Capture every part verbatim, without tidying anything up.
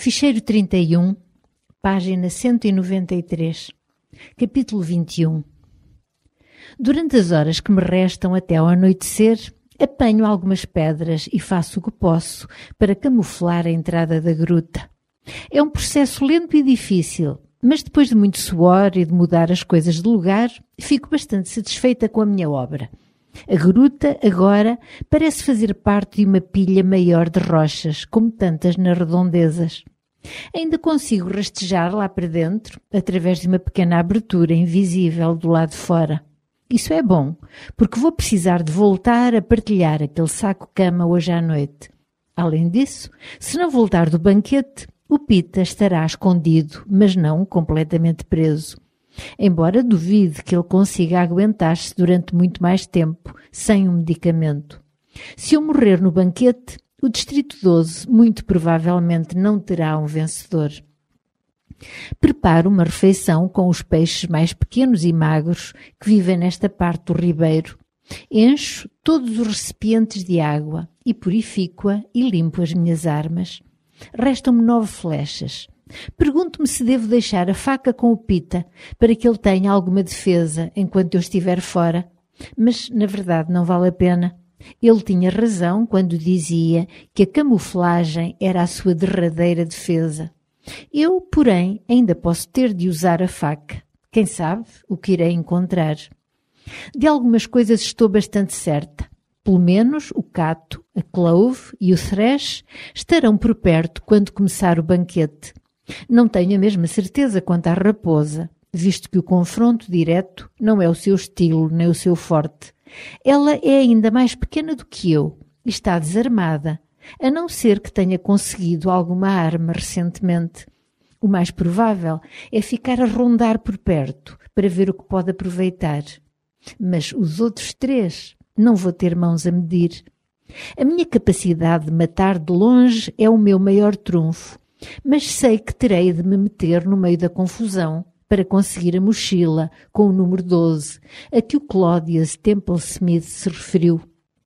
Ficheiro trinta e um, página cento e noventa e três, capítulo vinte e um. Durante as horas que me restam até ao anoitecer, apanho algumas pedras e faço o que posso para camuflar a entrada da gruta. É um processo lento e difícil, mas depois de muito suor e de mudar as coisas de lugar, fico bastante satisfeita com a minha obra. A gruta, agora, parece fazer parte de uma pilha maior de rochas, como tantas nas redondezas. Ainda consigo rastejar lá para dentro, através de uma pequena abertura invisível do lado de fora. Isso é bom, porque vou precisar de voltar a partilhar aquele saco-cama hoje à noite. Além disso, se não voltar do banquete, o Pita estará escondido, mas não completamente preso. Embora duvide que ele consiga aguentar-se durante muito mais tempo, sem um medicamento. Se eu morrer no banquete, o Distrito doze muito provavelmente não terá um vencedor. Preparo uma refeição com os peixes mais pequenos e magros que vivem nesta parte do ribeiro. Encho todos os recipientes de água e purifico-a e limpo as minhas armas. Restam-me nove flechas. Pergunto-me se devo deixar a faca com o Pita para que ele tenha alguma defesa enquanto eu estiver fora. Mas, na verdade, não vale a pena. Ele tinha razão quando dizia que a camuflagem era a sua derradeira defesa. Eu, porém, ainda posso ter de usar a faca. Quem sabe o que irei encontrar. De algumas coisas estou bastante certa. Pelo menos o cato, a clove e o thresh estarão por perto quando começar o banquete. Não tenho a mesma certeza quanto à raposa, visto que o confronto direto não é o seu estilo nem o seu forte. Ela é ainda mais pequena do que eu e está desarmada, a não ser que tenha conseguido alguma arma recentemente. O mais provável é ficar a rondar por perto para ver o que pode aproveitar. Mas os outros três não vou ter mãos a medir. A minha capacidade de matar de longe é o meu maior trunfo, mas sei que terei de me meter no meio da confusão para conseguir a mochila com o número doze, a que o Claudius Temple Smith se referiu.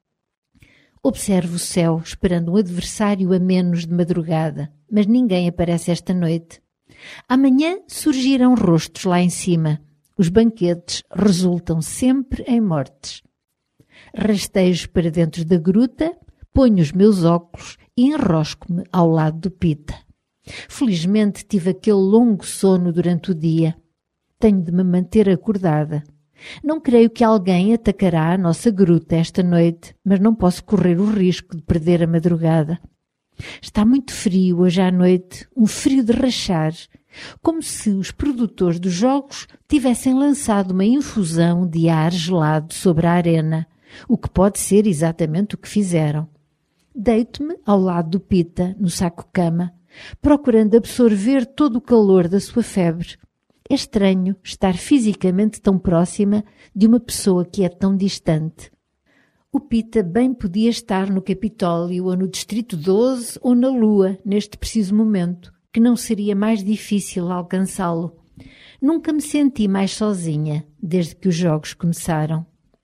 Observo o céu, esperando um adversário a menos de madrugada, mas ninguém aparece esta noite. Amanhã surgirão rostos lá em cima. Os banquetes resultam sempre em mortes. Rastejo para dentro da gruta, ponho os meus óculos e enrosco-me ao lado do Pita. Felizmente tive aquele longo sono durante o dia. Tenho de me manter acordada. Não creio que alguém atacará a nossa gruta esta noite, mas não posso correr o risco de perder a madrugada. Está muito frio hoje à noite, um frio de rachar, como se os produtores dos jogos tivessem lançado uma infusão de ar gelado sobre a arena, o que pode ser exatamente o que fizeram. Deito-me ao lado do Pita, no saco-cama, procurando absorver todo o calor da sua febre. É estranho estar fisicamente tão próxima de uma pessoa que é tão distante. O Pita bem podia estar no Capitólio ou no Distrito doze ou na Lua neste preciso momento, que não seria mais difícil alcançá-lo. Nunca me senti mais sozinha desde que os jogos começaram.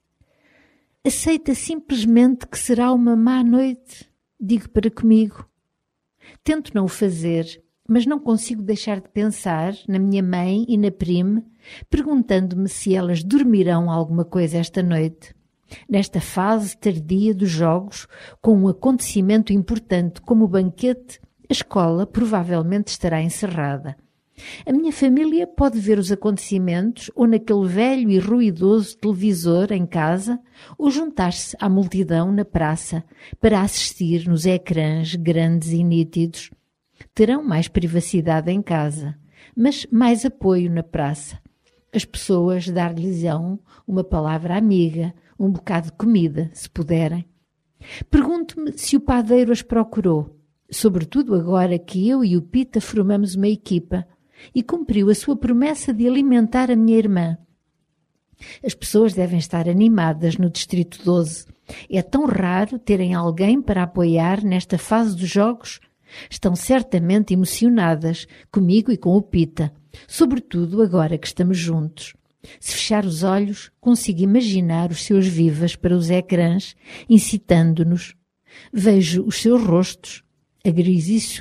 Aceita simplesmente que será uma má noite, digo para comigo. Tento não o fazer, mas não consigo deixar de pensar na minha mãe e na Prime, perguntando-me se elas dormirão alguma coisa esta noite. Nesta fase tardia dos jogos, com um acontecimento importante como o banquete, a escola provavelmente estará encerrada. A minha família pode ver os acontecimentos ou naquele velho e ruidoso televisor em casa ou juntar-se à multidão na praça para assistir nos ecrãs grandes e nítidos. Terão mais privacidade em casa, mas mais apoio na praça. As pessoas dar-lhes-ão uma palavra amiga, um bocado de comida, se puderem. Pergunto-me se o padeiro as procurou, sobretudo agora que eu e o Pita formamos uma equipa, e cumpriu a sua promessa de alimentar a minha irmã. As pessoas devem estar animadas no Distrito doze. É tão raro terem alguém para apoiar nesta fase dos jogos. Estão certamente emocionadas, comigo e com o Pita, sobretudo agora que estamos juntos. Se fechar os olhos, consigo imaginar os seus vivas para os ecrãs, incitando-nos. Vejo os seus rostos, a Gris Issue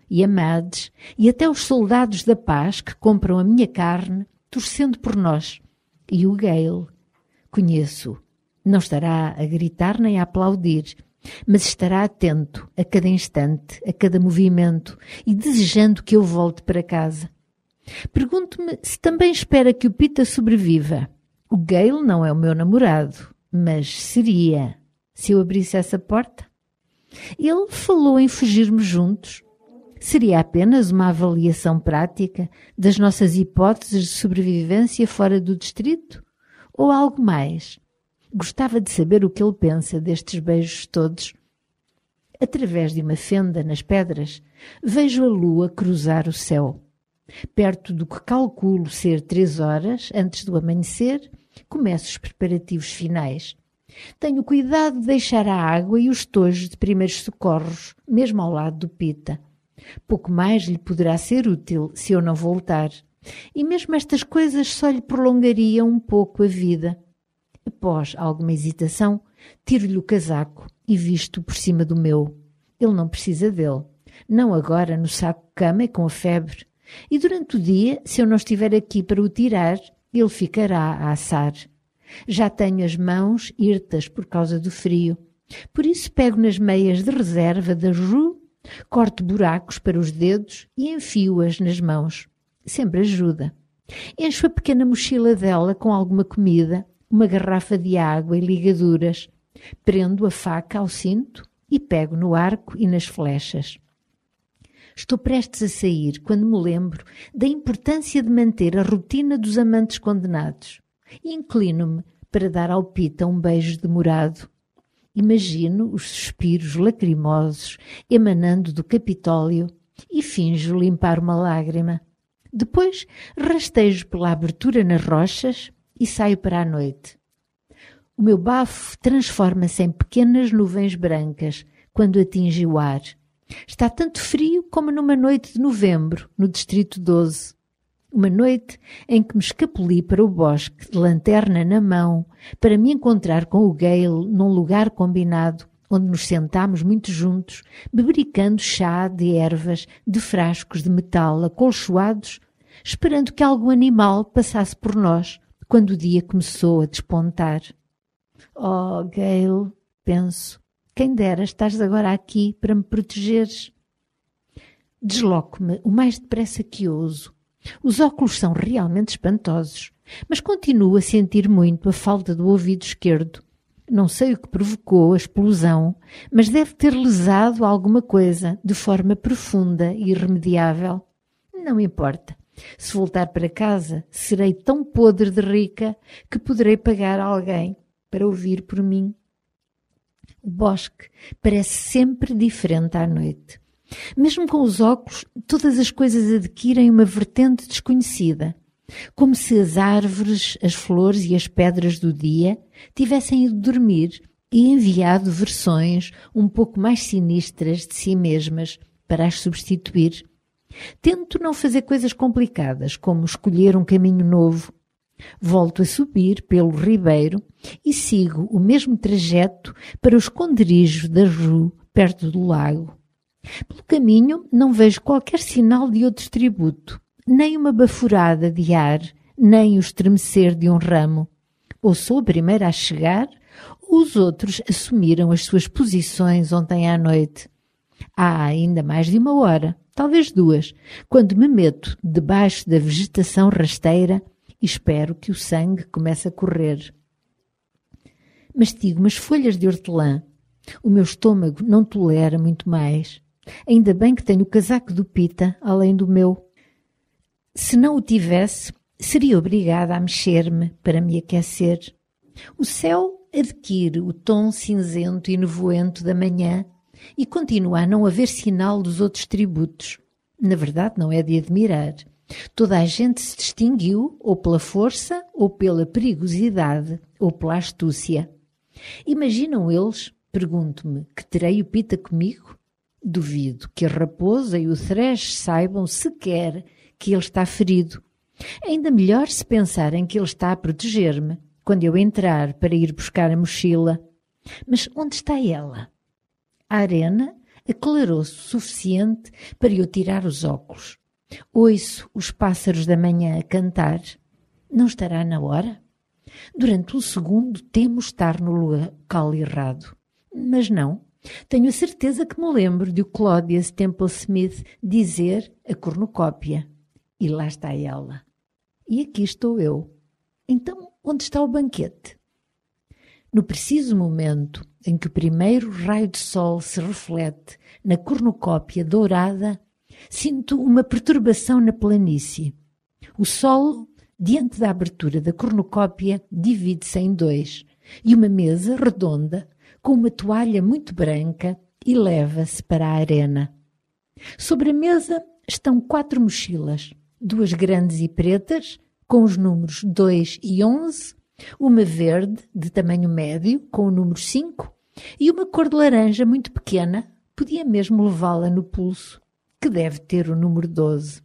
e a Mads e até os soldados da paz que compram a minha carne, torcendo por nós. E o Gale, conheço, não estará a gritar nem a aplaudir, mas estará atento a cada instante, a cada movimento e desejando que eu volte para casa. Pergunto-me se também espera que o Pita sobreviva. O Gale não é o meu namorado, mas seria, se eu abrisse essa porta. Ele falou em fugirmos juntos. Seria apenas uma avaliação prática das nossas hipóteses de sobrevivência fora do distrito? Ou algo mais? Gostava de saber o que ele pensa destes beijos todos. Através de uma fenda nas pedras, vejo a lua cruzar o céu. Perto do que calculo ser três horas antes do amanhecer, começo os preparativos finais. Tenho cuidado de deixar a água e os tojos de primeiros socorros, mesmo ao lado do Pita. Pouco mais lhe poderá ser útil se eu não voltar. E mesmo estas coisas só lhe prolongariam um pouco a vida. Após alguma hesitação, tiro-lhe o casaco e visto por cima do meu. Ele não precisa dele. Não agora no saco-cama e com a febre. E durante o dia, se eu não estiver aqui para o tirar, ele ficará a assar. Já tenho as mãos hirtas por causa do frio. Por isso pego nas meias de reserva da Ju, corto buracos para os dedos e enfio-as nas mãos. Sempre ajuda. Encho a pequena mochila dela com alguma comida, uma garrafa de água e ligaduras. Prendo a faca ao cinto e pego no arco e nas flechas. Estou prestes a sair quando me lembro da importância de manter a rotina dos amantes condenados e inclino-me para dar ao Pita um beijo demorado. Imagino os suspiros lacrimosos emanando do Capitólio e finjo limpar uma lágrima. Depois rastejo pela abertura nas rochas e saio para a noite. O meu bafo transforma-se em pequenas nuvens brancas quando atinge o ar. Está tanto frio como numa noite de novembro, no Distrito doze. Uma noite em que me escapuli para o bosque, de lanterna na mão, para me encontrar com o Gale num lugar combinado, onde nos sentámos muito juntos, bebericando chá de ervas, de frascos de metal acolchoados, esperando que algum animal passasse por nós, quando o dia começou a despontar. Oh, Gale, penso, quem dera estás agora aqui para me protegeres. Desloco-me o mais depressa que ouso. Os óculos são realmente espantosos, mas continuo a sentir muito a falta do ouvido esquerdo. Não sei o que provocou a explosão, mas deve ter lesado alguma coisa de forma profunda e irremediável. Não importa. Se voltar para casa, serei tão podre de rica que poderei pagar a alguém para ouvir por mim. O bosque parece sempre diferente à noite. Mesmo com os óculos, todas as coisas adquirem uma vertente desconhecida, como se as árvores, as flores e as pedras do dia tivessem ido dormir e enviado versões um pouco mais sinistras de si mesmas para as substituir. Tento não fazer coisas complicadas, como escolher um caminho novo. Volto a subir pelo ribeiro e sigo o mesmo trajeto para o esconderijo da Ju, perto do lago. Pelo caminho não vejo qualquer sinal de outro tributo, nem uma baforada de ar, nem o estremecer de um ramo. Ou sou a primeira a chegar, ou os outros assumiram as suas posições ontem à noite. Há ainda mais de uma hora, talvez duas, quando me meto debaixo da vegetação rasteira e espero que o sangue comece a correr. Mastigo umas folhas de hortelã. O meu estômago não tolera muito mais. Ainda bem que tenho o casaco do Pita, além do meu. Se não o tivesse, seria obrigada a mexer-me para me aquecer. O céu adquire o tom cinzento e nevoento da manhã e continua a não haver sinal dos outros tributos. Na verdade, não é de admirar. Toda a gente se distinguiu ou pela força, ou pela perigosidade, ou pela astúcia. Imaginam eles, pergunto-me, que terei o Pita comigo? Duvido que a raposa e o thresh saibam sequer que ele está ferido. Ainda melhor se pensarem que ele está a proteger-me, quando eu entrar para ir buscar a mochila. Mas onde está ela? A arena aclarou-se o suficiente para eu tirar os óculos. Ouço os pássaros da manhã a cantar. Não estará na hora? Durante um segundo temo estar no local errado. Mas não. Tenho a certeza que me lembro de o Claudius Temple Smith dizer a cornucópia. E lá está ela. E aqui estou eu. Então, onde está o banquete? No preciso momento em que o primeiro raio de sol se reflete na cornucópia dourada, sinto uma perturbação na planície. O sol, diante da abertura da cornucópia, divide-se em dois, e uma mesa redonda, com uma toalha muito branca, eleva-se para a arena. Sobre a mesa estão quatro mochilas, duas grandes e pretas, com os números dois e onze, uma verde, de tamanho médio, com o número cinco, e uma cor de laranja muito pequena, podia mesmo levá-la no pulso, que deve ter o número doze.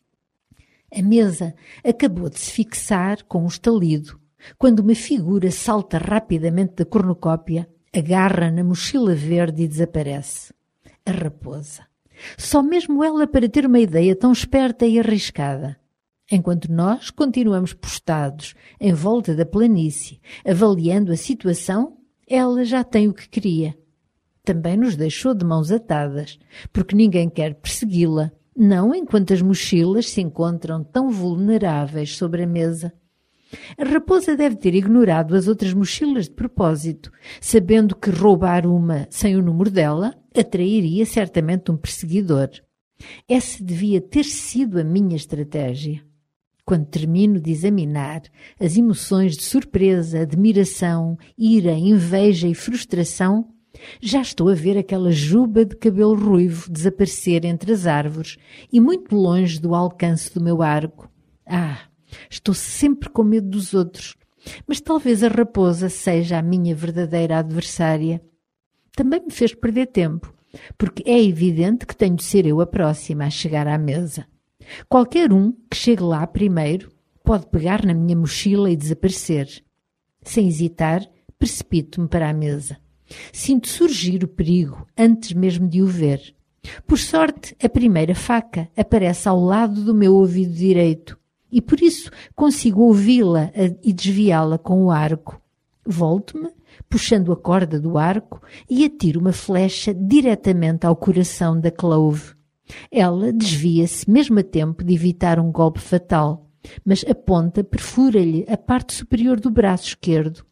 A mesa acabou de se fixar com um estalido, quando uma figura salta rapidamente da cornucópia, agarra na mochila verde e desaparece. A raposa. Só mesmo ela para ter uma ideia tão esperta e arriscada. Enquanto nós continuamos postados em volta da planície, avaliando a situação, ela já tem o que queria. Também nos deixou de mãos atadas, porque ninguém quer persegui-la, não enquanto as mochilas se encontram tão vulneráveis sobre a mesa. A raposa deve ter ignorado as outras mochilas de propósito, sabendo que roubar uma sem o número dela atrairia certamente um perseguidor. Essa devia ter sido a minha estratégia. Quando termino de examinar as emoções de surpresa, admiração, ira, inveja e frustração, já estou a ver aquela juba de cabelo ruivo desaparecer entre as árvores e muito longe do alcance do meu arco. Ah, estou sempre com medo dos outros, mas talvez a raposa seja a minha verdadeira adversária. Também me fez perder tempo, porque é evidente que tenho de ser eu a próxima a chegar à mesa. Qualquer um que chegue lá primeiro pode pegar na minha mochila e desaparecer. Sem hesitar, precipito-me para a mesa. Sinto surgir o perigo antes mesmo de o ver. Por sorte, a primeira faca aparece ao lado do meu ouvido direito e por isso consigo ouvi-la e desviá-la com o arco. Volto-me, puxando a corda do arco e atiro uma flecha diretamente ao coração da Clove. Ela desvia-se mesmo a tempo de evitar um golpe fatal, mas a ponta perfura-lhe a parte superior do braço esquerdo.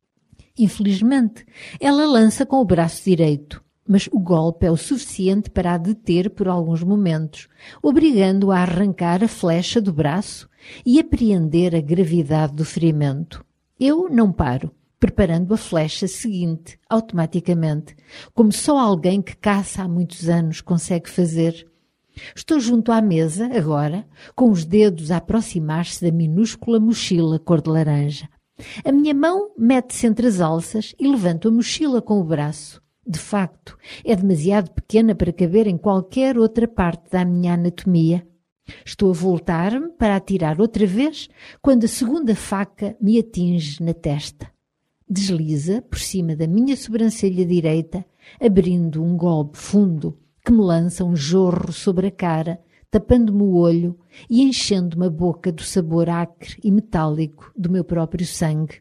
Infelizmente, ela lança com o braço direito, mas o golpe é o suficiente para a deter por alguns momentos, obrigando-a a arrancar a flecha do braço e apreender a gravidade do ferimento. Eu não paro, preparando a flecha seguinte, automaticamente, como só alguém que caça há muitos anos consegue fazer. Estou junto à mesa, agora, com os dedos a aproximar-se da minúscula mochila cor de laranja. A minha mão mete-se entre as alças e levanto a mochila com o braço. De facto, é demasiado pequena para caber em qualquer outra parte da minha anatomia. Estou a voltar-me para atirar outra vez, quando a segunda faca me atinge na testa. Desliza por cima da minha sobrancelha direita, abrindo um golpe fundo que me lança um jorro sobre a cara, tapando-me o olho e enchendo-me a boca do sabor acre e metálico do meu próprio sangue.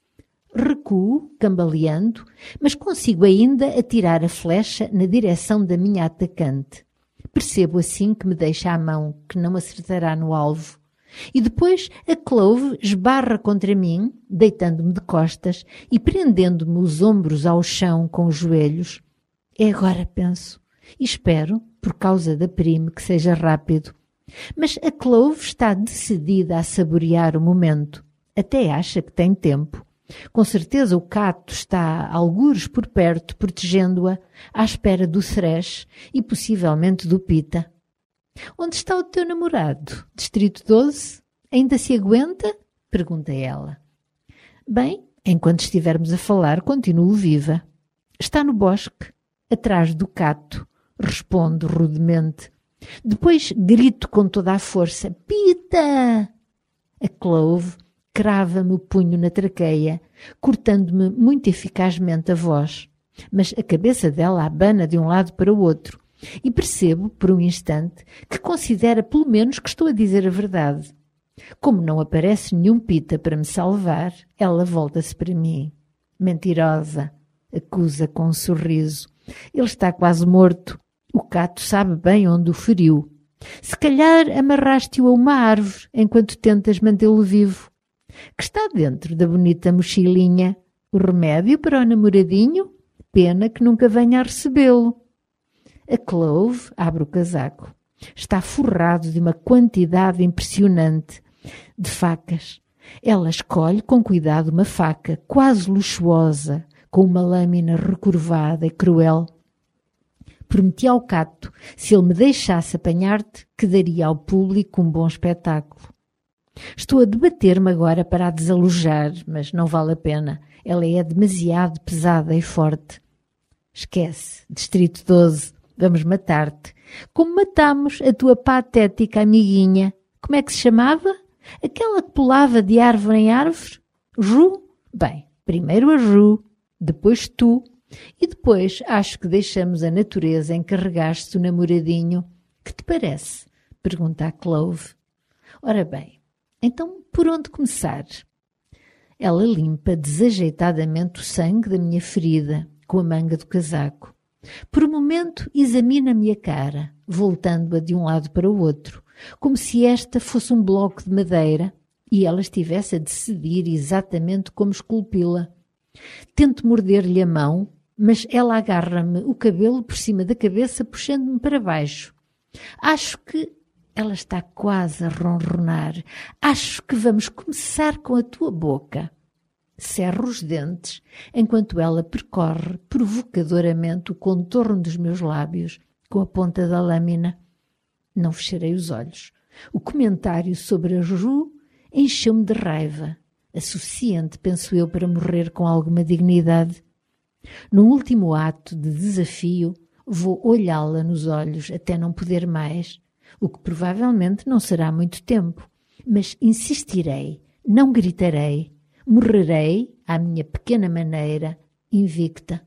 Recuo, cambaleando, mas consigo ainda atirar a flecha na direção da minha atacante. Percebo assim que me deixa a mão, que não acertará no alvo. E depois a Clove esbarra contra mim, deitando-me de costas e prendendo-me os ombros ao chão com os joelhos. É agora, penso, e espero, por causa da Prime, que seja rápido. Mas a Clove está decidida a saborear o momento. Até acha que tem tempo. Com certeza o Cato está algures por perto, protegendo-a, à espera do Thresh e possivelmente do Pita. Onde está o teu namorado? Distrito doze? Ainda se aguenta? Pergunta ela. Bem, enquanto estivermos a falar, continuo viva. Está no bosque, atrás do Cato, respondo rudemente. Depois grito com toda a força, Pita! A Clove crava-me o punho na traqueia, cortando-me muito eficazmente a voz. mas a cabeça dela abana de um lado para o outro e percebo, por um instante, que considera pelo menos que estou a dizer a verdade. Como não aparece nenhum Pita para me salvar, ela volta-se para mim. Mentirosa, acusa com um sorriso. Ele está quase morto. O Cato sabe bem onde o feriu. Se calhar amarraste-o a uma árvore enquanto tentas mantê-lo vivo. Que está dentro da bonita mochilinha? O remédio para o namoradinho? Pena que nunca venha a recebê-lo. A Clove abre o casaco. Está forrado de uma quantidade impressionante de facas. Ela escolhe com cuidado uma faca quase luxuosa, com uma lâmina recurvada e cruel. Prometi ao Cato, se ele me deixasse apanhar-te, que daria ao público um bom espetáculo. Estou a debater-me agora para a desalojar, mas não vale a pena. Ela é demasiado pesada e forte. Esquece, Distrito doze, vamos matar-te. Como matamos a tua patética amiguinha. Como é que se chamava? Aquela que pulava de árvore em árvore? Ju? Bem, primeiro a Ju, depois tu, e depois acho que deixamos a natureza encarregar-se do namoradinho. Que te parece? Pergunta a Clove. Ora bem, então por onde começar? Ela limpa desajeitadamente o sangue da minha ferida com a manga do casaco. Por um momento examina-me a cara, voltando-a de um lado para o outro, como se esta fosse um bloco de madeira e ela estivesse a decidir exatamente como esculpi-la. Tento morder-lhe a mão, mas ela agarra-me o cabelo por cima da cabeça, puxando-me para baixo. Acho que ela está quase a ronronar. Acho que vamos começar com a tua boca. Cerro os dentes, enquanto ela percorre provocadoramente o contorno dos meus lábios com a ponta da lâmina. Não fecharei os olhos. O comentário sobre a Ju encheu-me de raiva, a suficiente, penso eu, para morrer com alguma dignidade. Num último ato de desafio, vou olhá-la nos olhos até não poder mais, o que provavelmente não será muito tempo, mas insistirei, não gritarei, morrerei, à minha pequena maneira, invicta.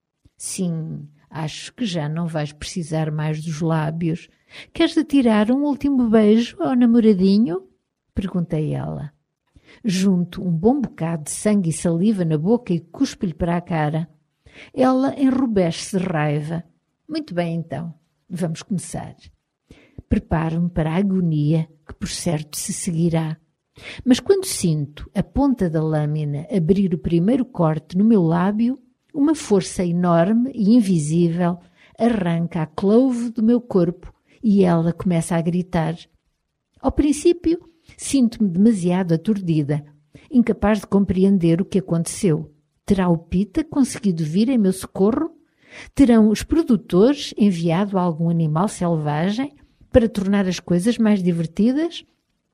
Sim, acho que já não vais precisar mais dos lábios. Queres atirar um último beijo ao namoradinho? Perguntei ela. Junto um bom bocado de sangue e saliva na boca e cuspo-lhe para a cara. Ela enrubesce de raiva. Muito bem, então, vamos começar. Preparo-me para a agonia que, por certo, se seguirá. Mas quando sinto a ponta da lâmina abrir o primeiro corte no meu lábio, uma força enorme e invisível arranca a Clove do meu corpo e ela começa a gritar. Ao princípio, sinto-me demasiado aturdida, incapaz de compreender o que aconteceu. Terá o Pita conseguido vir em meu socorro? Terão os produtores enviado algum animal selvagem para tornar as coisas mais divertidas?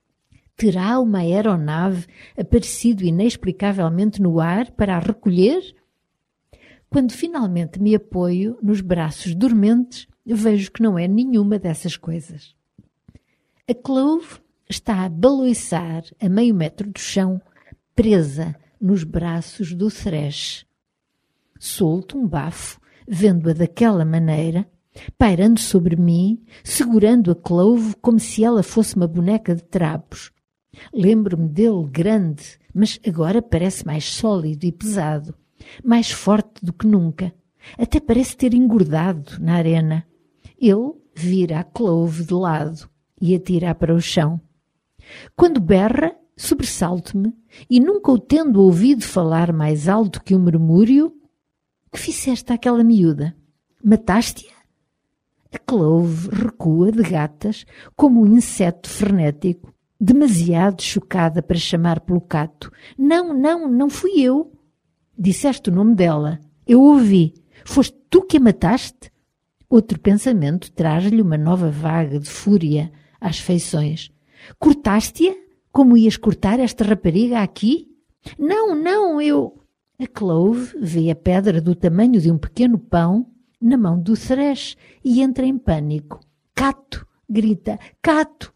Terá uma aeronave aparecido inexplicavelmente no ar para a recolher? Quando finalmente me apoio nos braços dormentes, vejo que não é nenhuma dessas coisas. A Clove está a baloiçar a meio metro do chão, presa nos braços do Thresh. Solto um bafo, vendo-a daquela maneira, pairando sobre mim, segurando a Clove como se ela fosse uma boneca de trapos. Lembro-me dele grande, mas agora parece mais sólido e pesado, mais forte do que nunca. Até parece ter engordado na arena. Ele vira a Clove de lado e atira para o chão. Quando berra, sobressalto-me e, nunca o tendo ouvido falar mais alto que um murmúrio, que fizeste àquela miúda? Mataste-a? A Clove recua de gatas como um inseto frenético, demasiado chocada para chamar pelo Cato. Não, não, não fui eu. Disseste o nome dela. Eu ouvi. Foste tu que a mataste? Outro pensamento traz-lhe uma nova vaga de fúria às feições. Cortaste-a? Como ias cortar esta rapariga aqui? Não, não, eu... A Clove vê a pedra do tamanho de um pequeno pão na mão do Thresh e entra em pânico. Cato! Grita. Cato!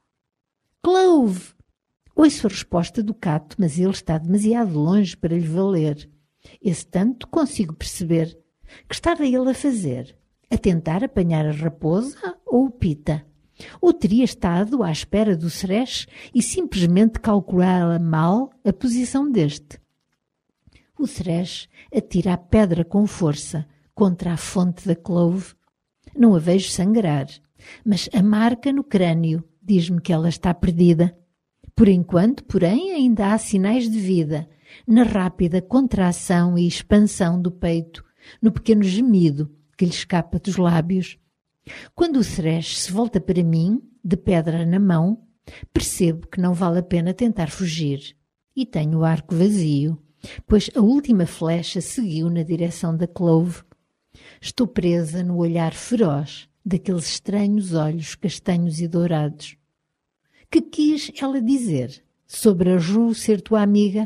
Clove! Ouço a resposta do Cato, mas ele está demasiado longe para lhe valer. Esse tanto consigo perceber. Que estava ele a fazer? A tentar apanhar a raposa ou o pita? Ou teria estado à espera do Thresh e simplesmente calculara mal a posição deste? O Thresh atira a pedra com força contra a fonte da Clove. Não a vejo sangrar, mas a marca no crânio diz-me que ela está perdida. Por enquanto, porém, ainda há sinais de vida, na rápida contração e expansão do peito, no pequeno gemido que lhe escapa dos lábios. Quando o Thresh se volta para mim, de pedra na mão, percebo que não vale a pena tentar fugir. E tenho o arco vazio, pois a última flecha seguiu na direção da Clove. Estou presa no olhar feroz daqueles estranhos olhos castanhos e dourados. Que quis ela dizer sobre a Ru ser tua amiga?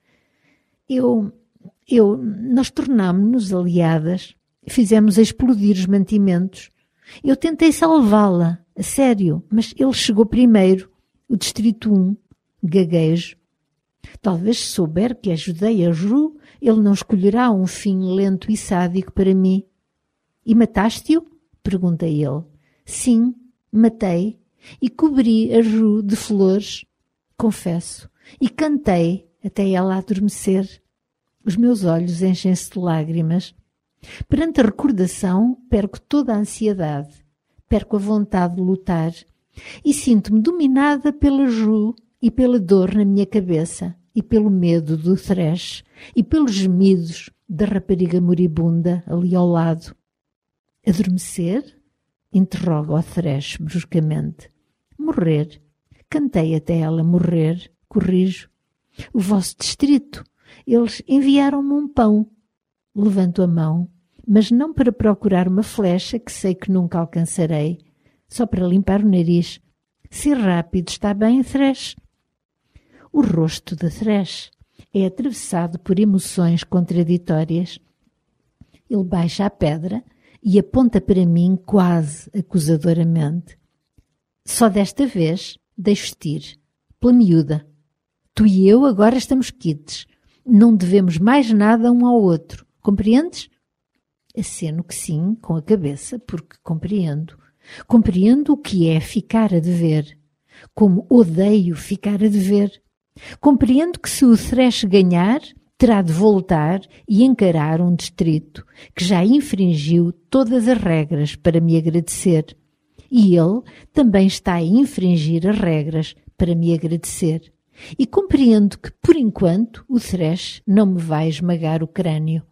Eu, eu, nós tornámo-nos aliadas, fizemos explodir os mantimentos. Eu tentei salvá-la, a sério, mas ele chegou primeiro, o Distrito um, gaguejo. Talvez se souber que ajudei a Ru, ele não escolherá um fim lento e sádico para mim. E mataste-o? Pergunta ele. Sim, matei, e cobri a Ru de flores, confesso, e cantei até ela adormecer. Os meus olhos enchem-se de lágrimas. Perante a recordação, perco toda a ansiedade, perco a vontade de lutar e sinto-me dominada pela Ru e pela dor na minha cabeça e pelo medo do Thresh e pelos gemidos da rapariga moribunda ali ao lado. Adormecer? Interroga o Thresh bruscamente. Morrer. Cantei até ela morrer, corrijo. O vosso distrito. Eles enviaram-me um pão. Levanto a mão, mas não para procurar uma flecha que sei que nunca alcançarei, só para limpar o nariz. Ser rápido, está bem, Thresh? O rosto de Thresh é atravessado por emoções contraditórias. Ele baixa a pedra e aponta para mim quase acusadoramente. Só desta vez deixo-te ir, pela miúda. Tu e eu agora estamos quites. Não devemos mais nada um ao outro. Compreendes? Aceno que sim, com a cabeça, porque compreendo. Compreendo o que é ficar a dever. Como odeio ficar a dever. Compreendo que se o Thresh ganhar, terá de voltar e encarar um distrito que já infringiu todas as regras para me agradecer. E ele também está a infringir as regras para me agradecer. E compreendo que, por enquanto, o Thresh não me vai esmagar o crânio.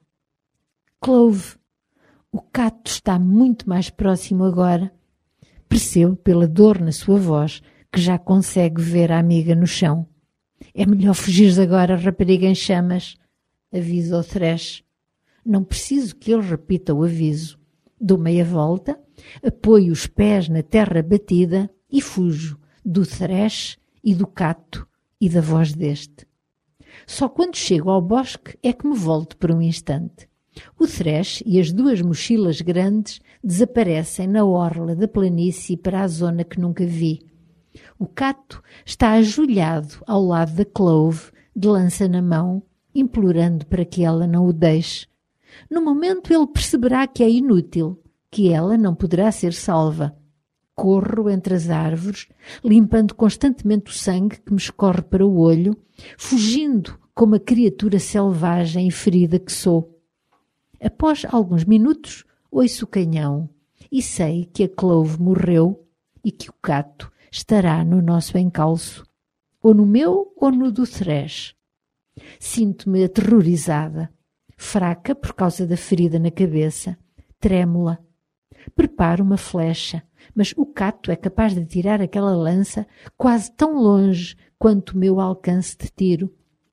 Clove, o Cato está muito mais próximo agora. Percebo pela dor na sua voz que já consegue ver a amiga no chão. É melhor fugires agora, rapariga em chamas. Avisa o Thresh. Não preciso que ele repita o aviso. Dou meia volta, apoio os pés na terra batida e fujo do Thresh e do Cato e da voz deste. Só quando chego ao bosque é que me volto por um instante. O Thresh e as duas mochilas grandes desaparecem na orla da planície para a zona que nunca vi. O Cato está ajoelhado ao lado da Clove, de lança na mão, implorando para que ela não o deixe. No momento ele perceberá que é inútil, que ela não poderá ser salva. Corro entre as árvores, limpando constantemente o sangue que me escorre para o olho, fugindo como a criatura selvagem e ferida que sou. Após alguns minutos, ouço o canhão e sei que a Clove morreu e que o Cato estará no nosso encalço, ou no meu ou no do Thresh. Sinto-me aterrorizada, fraca por causa da ferida na cabeça, trêmula. Preparo uma flecha, mas o Cato é capaz de tirar aquela lança quase tão longe quanto o meu alcance de tiro.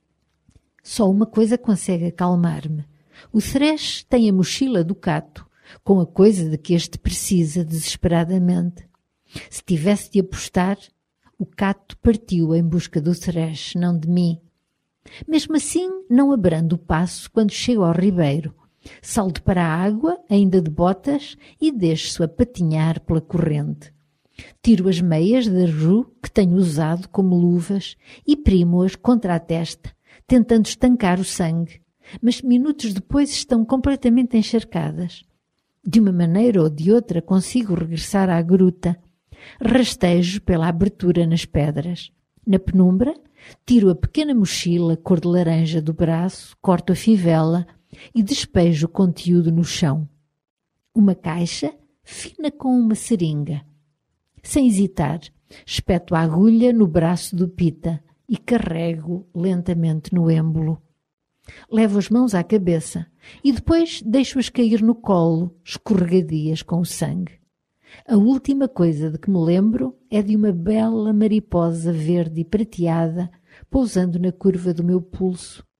Só uma coisa consegue acalmar-me. O Thresh tem a mochila do Cato, com a coisa de que este precisa desesperadamente. Se tivesse de apostar, o Cato partiu em busca do Thresh, não de mim. Mesmo assim, não abrando o passo quando chego ao ribeiro. Salto para a água, ainda de botas, e deixo-o a patinhar pela corrente. Tiro as meias da Ru que tenho usado como luvas e primo-as contra a testa, tentando estancar o sangue, mas minutos depois estão completamente encharcadas. De uma maneira ou de outra consigo regressar à gruta. Rastejo pela abertura nas pedras. Na penumbra, tiro a pequena mochila cor de laranja do braço, corto a fivela e despejo o conteúdo no chão. Uma caixa fina com uma seringa. Sem hesitar, espeto a agulha no braço do Pita e carrego lentamente no êmbolo. Levo as mãos à cabeça e depois deixo-as cair no colo, escorregadias com o sangue. A última coisa de que me lembro é de uma bela mariposa verde e prateada pousando na curva do meu pulso